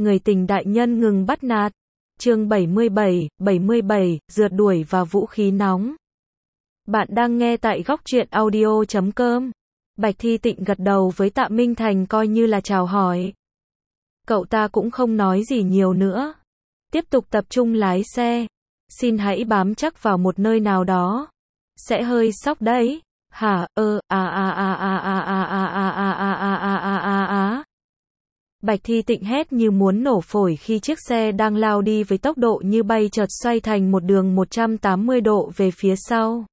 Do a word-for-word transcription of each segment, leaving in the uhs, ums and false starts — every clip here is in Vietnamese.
người tình đại nhân ngừng bắt nạt. Chương bảy mươi bảy, bảy mươi bảy, rượt đuổi và vũ khí nóng. Bạn đang nghe tại góc truyện audio chấm com. Bạch Thi Tịnh gật đầu với Tạ Minh Thành coi như là chào hỏi. Cậu ta cũng không nói gì nhiều nữa. Tiếp tục tập trung lái xe. Xin hãy bám chắc vào một nơi nào đó. Sẽ hơi sóc đấy. Hả, ơ, à à à à à à à à à à à à à à à. Bạch Thi Tịnh hét như muốn nổ phổi khi chiếc xe đang lao đi với tốc độ như bay chợt xoay thành một đường một trăm tám mươi độ về phía sau.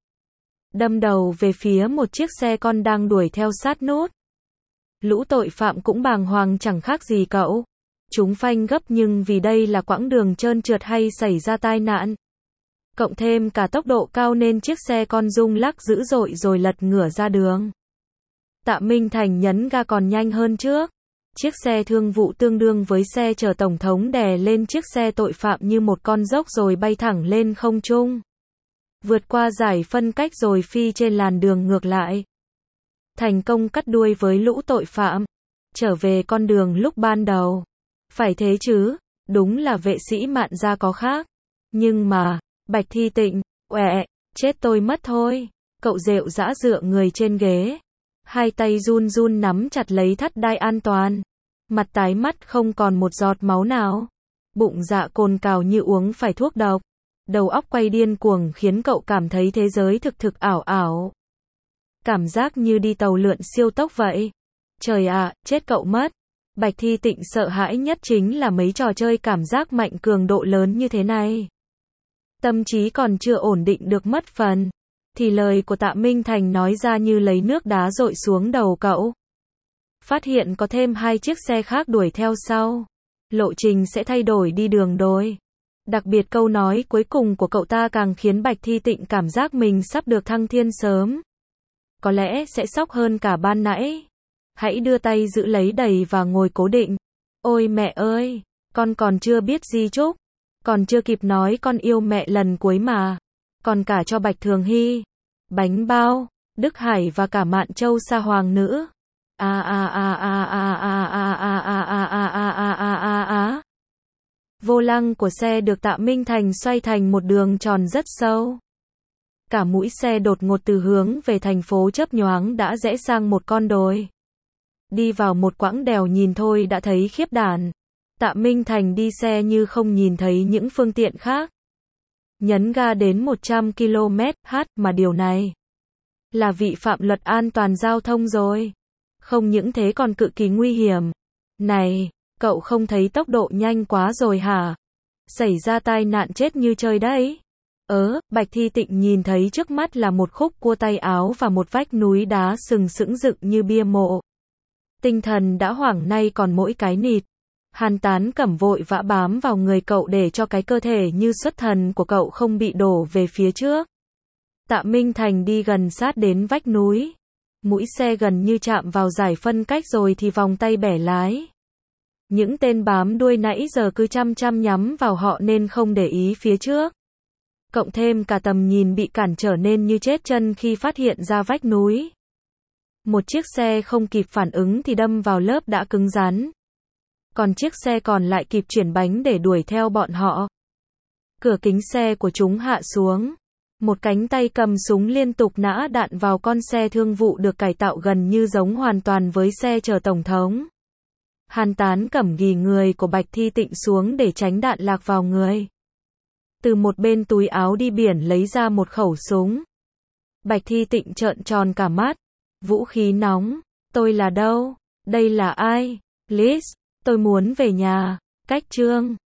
Đâm đầu về phía một chiếc xe con đang đuổi theo sát nút. Lũ tội phạm cũng bàng hoàng chẳng khác gì cậu. Chúng phanh gấp nhưng vì đây là quãng đường trơn trượt hay xảy ra tai nạn. Cộng thêm cả tốc độ cao nên chiếc xe con rung lắc dữ dội rồi lật ngửa ra đường. Tạ Minh Thành nhấn ga còn nhanh hơn trước. Chiếc xe thương vụ tương đương với xe chở tổng thống đè lên chiếc xe tội phạm như một con dốc rồi bay thẳng lên không trung. Vượt qua giải phân cách rồi phi trên làn đường ngược lại. Thành công cắt đuôi với lũ tội phạm. Trở về con đường lúc ban đầu. Phải thế chứ, đúng là vệ sĩ Mạn Gia có khác. Nhưng mà, Bạch Thi Tịnh, ọe, chết tôi mất thôi. Cậu rệu rã dựa người trên ghế. Hai tay run run nắm chặt lấy thắt đai an toàn. Mặt tái mắt không còn một giọt máu nào. Bụng dạ cồn cào như uống phải thuốc độc. Đầu óc quay điên cuồng khiến cậu cảm thấy thế giới thực thực ảo ảo. Cảm giác như đi tàu lượn siêu tốc vậy. Trời ạ, chết cậu mất. Bạch Thi Tịnh sợ hãi nhất chính là mấy trò chơi cảm giác mạnh cường độ lớn như thế này. Tâm trí còn chưa ổn định được mất phần. Thì lời của Tạ Minh Thành nói ra như lấy nước đá dội xuống đầu cậu. Phát hiện có thêm hai chiếc xe khác đuổi theo sau. Lộ trình sẽ thay đổi đi đường đôi. Đặc biệt câu nói cuối cùng của cậu ta càng khiến Bạch Thi Tịnh cảm giác mình sắp được thăng thiên sớm. Có lẽ sẽ sốc hơn cả ban nãy. Hãy đưa tay giữ lấy đẩy và ngồi cố định. Ôi mẹ ơi, con còn chưa biết di chúc. Còn chưa kịp nói con yêu mẹ lần cuối mà. Còn cả cho Bạch Thường Hy, Bánh Bao, Đức Hải và cả Mạn Châu Sa Hoàng nữa. A a a a a a a a a a a a a a a. Vô lăng của xe được Tạ Minh Thành xoay thành một đường tròn rất sâu. Cả mũi xe đột ngột từ hướng về thành phố chớp nhoáng đã rẽ sang một con đồi. Đi vào một quãng đèo nhìn thôi đã thấy khiếp đảm. Tạ Minh Thành đi xe như không nhìn thấy những phương tiện khác. Nhấn ga đến một trăm ki lô mét h mà điều này là vi phạm luật an toàn giao thông rồi. Không những thế còn cực kỳ nguy hiểm. Này, cậu không thấy tốc độ nhanh quá rồi hả? Xảy ra tai nạn chết như chơi đấy. Ớ, Bạch Thi Tịnh nhìn thấy trước mắt là một khúc cua tay áo và một vách núi đá sừng sững dựng như bia mộ. Tinh thần đã hoảng nay còn mỗi cái nịt. Hàn Tán Cẩm vội vã bám vào người cậu để cho cái cơ thể như xuất thần của cậu không bị đổ về phía trước. Tạ Minh Thành đi gần sát đến vách núi. Mũi xe gần như chạm vào giải phân cách rồi thì vòng tay bẻ lái. Những tên bám đuôi nãy giờ cứ chăm chăm nhắm vào họ nên không để ý phía trước. Cộng thêm cả tầm nhìn bị cản trở nên như chết chân khi phát hiện ra vách núi. Một chiếc xe không kịp phản ứng thì đâm vào lớp đã cứng rắn. Còn chiếc xe còn lại kịp chuyển bánh để đuổi theo bọn họ. Cửa kính xe của chúng hạ xuống. Một cánh tay cầm súng liên tục nã đạn vào con xe thương vụ được cải tạo gần như giống hoàn toàn với xe chở tổng thống. Hàn Tán Cẩm ghì người của Bạch Thi Tịnh xuống để tránh đạn lạc vào người. Từ một bên túi áo đi biển lấy ra một khẩu súng. Bạch Thi Tịnh trợn tròn cả mắt. Vũ khí nóng. Tôi là đâu? Đây là ai? Liz, tôi muốn về nhà. Cách chương